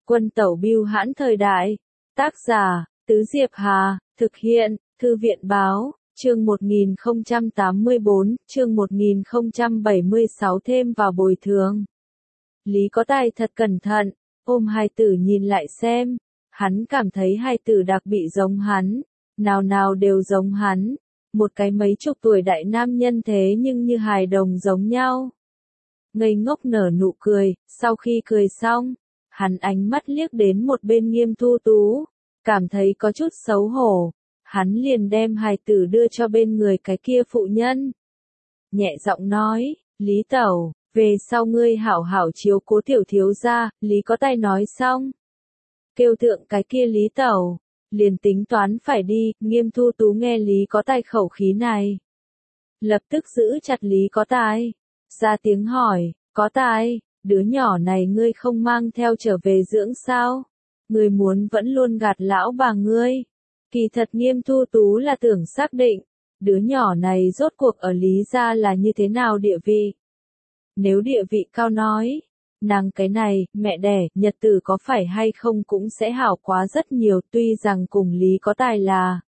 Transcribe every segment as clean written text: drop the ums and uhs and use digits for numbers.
Quân tẩu bưu hãn thời đại. Tác giả, Tứ Diệp Hà, thực hiện, Thư viện báo, chương 1084, chương 1076 thêm vào bồi thường. Lý Có Tài thật cẩn thận, ôm hài tử nhìn lại xem, hắn cảm thấy hài tử đặc bị giống hắn, nào nào đều giống hắn, một cái mấy chục tuổi đại nam nhân thế nhưng như hài đồng giống nhau. Ngây ngốc nở nụ cười, sau khi cười xong, hắn ánh mắt liếc đến một bên Nghiêm Thu Tú, cảm thấy có chút xấu hổ, hắn liền đem hài tử đưa cho bên người cái kia phụ nhân. Nhẹ giọng nói, Lý Tẩu, về sau ngươi hảo hảo chiếu cố tiểu thiếu gia, Lý Có Tài nói xong. Kêu thượng cái kia Lý Tẩu, liền tính toán phải đi, Nghiêm Thu Tú nghe Lý Có Tài khẩu khí này. Lập tức giữ chặt Lý Có Tài, ra tiếng hỏi, Có Tài, đứa nhỏ này ngươi không mang theo trở về dưỡng sao? Ngươi muốn vẫn luôn gạt lão bà ngươi. Kỳ thật Nghiêm Thu Tú là tưởng xác định, đứa nhỏ này rốt cuộc ở Lý gia là như thế nào địa vị. Nếu địa vị cao nói, nàng cái này, mẹ đẻ, nhật tử có phải hay không cũng sẽ hảo quá rất nhiều, tuy rằng cùng Lý Có Tài là.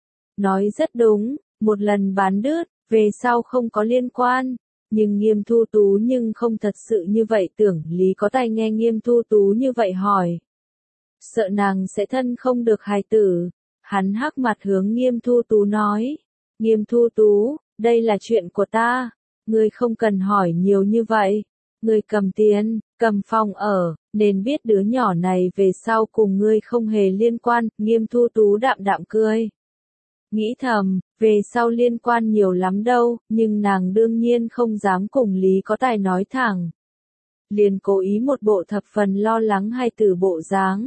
Nói rất đúng, một lần bán đứt, về sau không có liên quan, nhưng Nghiêm Thu Tú nhưng không thật sự như vậy tưởng. Lý Có Tài nghe Nghiêm Thu Tú như vậy hỏi, sợ nàng sẽ thân không được hài tử, hắn hắc mặt hướng Nghiêm Thu Tú nói, Nghiêm Thu Tú, đây là chuyện của ta, ngươi không cần hỏi nhiều như vậy, ngươi cầm tiền, cầm phòng ở, nên biết đứa nhỏ này về sau cùng ngươi không hề liên quan. Nghiêm Thu Tú đạm đạm cười, nghĩ thầm, về sau liên quan nhiều lắm đâu, nhưng nàng đương nhiên không dám cùng Lý Có Tài nói thẳng. Liền cố ý một bộ thập phần lo lắng hài tử bộ dáng.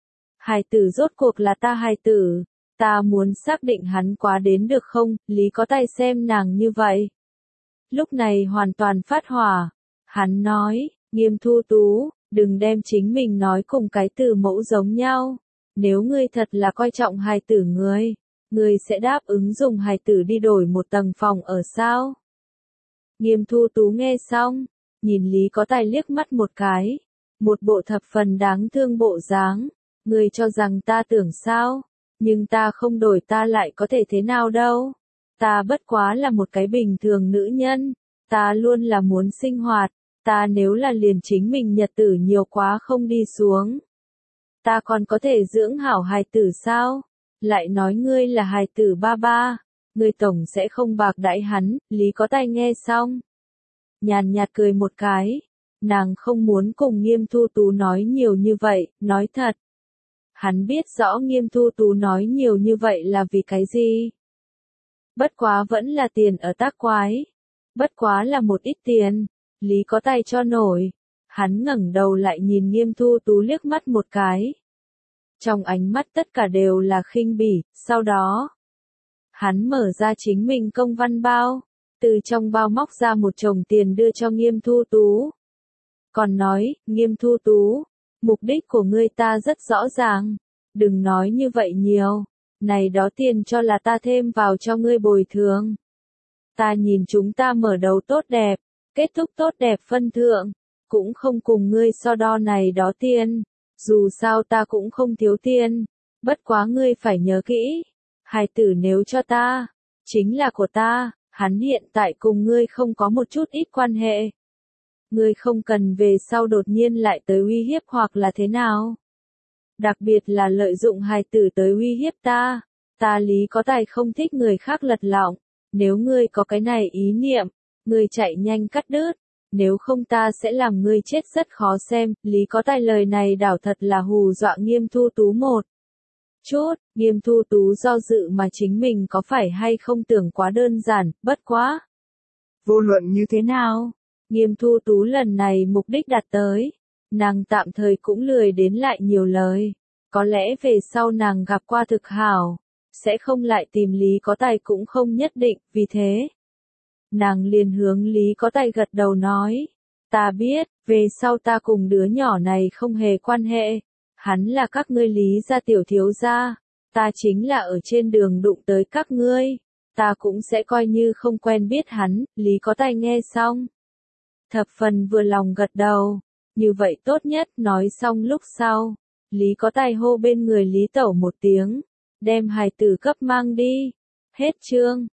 Hài tử rốt cuộc là ta hài tử, ta muốn xác định hắn quá đến được không? Lý Có Tài xem nàng như vậy, lúc này hoàn toàn phát hỏa. Hắn nói, Nghiêm Thu Tú, đừng đem chính mình nói cùng cái từ mẫu giống nhau. Nếu ngươi thật là coi trọng hài tử ngươi sẽ đáp ứng dùng hài tử đi đổi một tầng phòng ở sao? Nghiêm Thu Tú nghe xong, nhìn Lý Có Tài liếc mắt một cái, một bộ thập phần đáng thương bộ dáng. Ngươi cho rằng ta tưởng sao? Nhưng ta không đổi ta lại có thể thế nào đâu? Ta bất quá là một cái bình thường nữ nhân, ta luôn là muốn sinh hoạt, ta nếu là liền chính mình nhật tử nhiều quá không đi xuống, ta còn có thể dưỡng hảo hài tử sao? Lại nói ngươi là hài tử ba ba, ngươi tổng sẽ không bạc đãi hắn. Lý Có Tài nghe xong, nhàn nhạt cười một cái, nàng không muốn cùng Nghiêm Thu Tú nói nhiều như vậy, nói thật. Hắn biết rõ Nghiêm Thu Tú nói nhiều như vậy là vì cái gì. Bất quá vẫn là tiền ở tác quái. Bất quá là một ít tiền, Lý Có Tài cho nổi. Hắn ngẩng đầu lại nhìn Nghiêm Thu Tú liếc mắt một cái. Trong ánh mắt tất cả đều là khinh bỉ, sau đó, hắn mở ra chính mình công văn bao, từ trong bao móc ra một chồng tiền đưa cho Nghiêm Thu Tú. Còn nói, Nghiêm Thu Tú, mục đích của ngươi ta rất rõ ràng, đừng nói như vậy nhiều, này đó tiền cho là ta thêm vào cho ngươi bồi thường. Ta nhìn chúng ta mở đầu tốt đẹp, kết thúc tốt đẹp phân thượng, cũng không cùng ngươi so đo này đó tiền, dù sao ta cũng không thiếu tiền, bất quá ngươi phải nhớ kỹ, hài tử nếu cho ta, chính là của ta, hắn hiện tại cùng ngươi không có một chút ít quan hệ. Ngươi không cần về sau đột nhiên lại tới uy hiếp hoặc là thế nào. Đặc biệt là lợi dụng hài tử tới uy hiếp ta, ta Lý Có Tài không thích người khác lật lọng, nếu ngươi có cái này ý niệm, ngươi chạy nhanh cắt đứt, nếu không ta sẽ làm ngươi chết rất khó xem. Lý Có Tài lời này đảo thật là hù dọa Nghiêm Thu Tú một chút. Nghiêm Thu Tú do dự mà chính mình có phải hay không tưởng quá đơn giản, bất quá. Vô luận như thế nào, Nghiêm Thu Tú lần này mục đích đạt tới, nàng tạm thời cũng lười đến lại nhiều lời, có lẽ về sau nàng gặp qua thực hảo, sẽ không lại tìm Lý Có Tài cũng không nhất định, vì thế. Nàng liền hướng Lý Có Tài gật đầu nói, ta biết, về sau ta cùng đứa nhỏ này không hề quan hệ, hắn là các ngươi Lý gia tiểu thiếu gia, ta chính là ở trên đường đụng tới các ngươi, ta cũng sẽ coi như không quen biết hắn. Lý Có Tài nghe xong, thập phần vừa lòng gật đầu, Như vậy tốt nhất, nói xong lúc sau. Lý có tài hô bên người Lý Tẩu một tiếng. Đem hài tử cấp mang đi. Hết chương.